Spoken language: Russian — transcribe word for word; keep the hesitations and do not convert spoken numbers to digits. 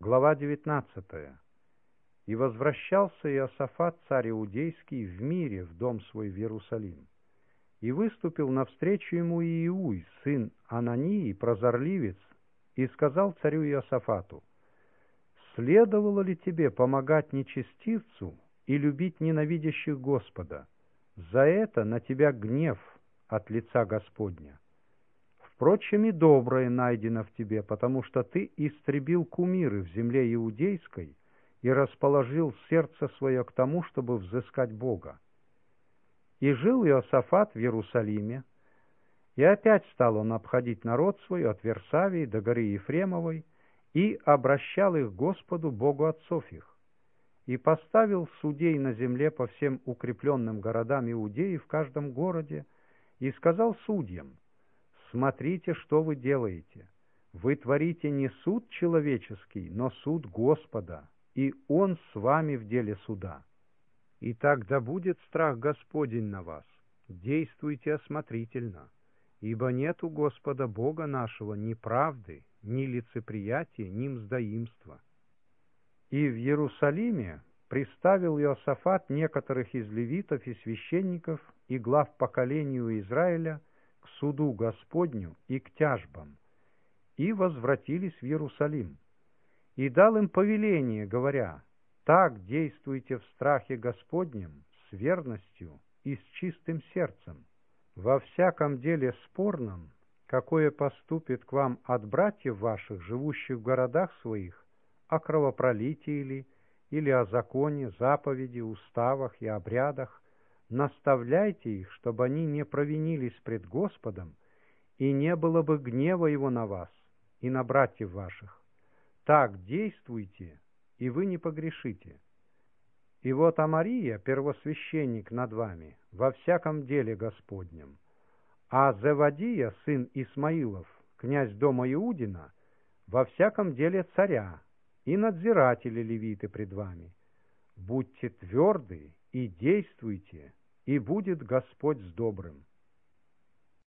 Глава девятнадцатая. «И возвращался Иосафат, царь Иудейский, в мире в дом свой в Иерусалим. И выступил навстречу ему Иеуй, сын Анании, прозорливец, и сказал царю Иосафату: следовало ли тебе помогать нечестивцу и любить ненавидящих Господа? За это на тебя гнев от лица Господня. Впрочем, и доброе найдено в тебе, потому что ты истребил кумиры в земле иудейской и расположил сердце свое к тому, чтобы взыскать Бога. И жил Иосафат в Иерусалиме, и опять стал он обходить народ свой от Версавии до горы Ефремовой, и обращал их к Господу, Богу отцов их, и поставил судей на земле по всем укрепленным городам Иудеи в каждом городе, и сказал судьям: смотрите, что вы делаете. Вы творите не суд человеческий, но суд Господа, и Он с вами в деле суда. И тогда будет страх Господень на вас. Действуйте осмотрительно, ибо нет у Господа Бога нашего ни правды, ни лицеприятия, ни мздоимства». И в Иерусалиме приставил Иосафат некоторых из левитов и священников и глав поколению Израиля к суду Господню и к тяжбам, и возвратились в Иерусалим. И дал им повеление, говоря: так действуйте в страхе Господнем, с верностью и с чистым сердцем. Во всяком деле спорном, какое поступит к вам от братьев ваших, живущих в городах своих, о кровопролитии ли, или о законе, заповеди, уставах и обрядах, наставляйте их, чтобы они не провинились пред Господом, и не было бы гнева Его на вас и на братьев ваших. Так действуйте, и вы не погрешите. И вот Амария, первосвященник над вами, во всяком деле Господнем, а Зевадия, сын Исмаилов, князь дома Иудина, во всяком деле царя, и надзиратели левиты пред вами. Будьте тверды и действуйте, и будет Господь с добрым.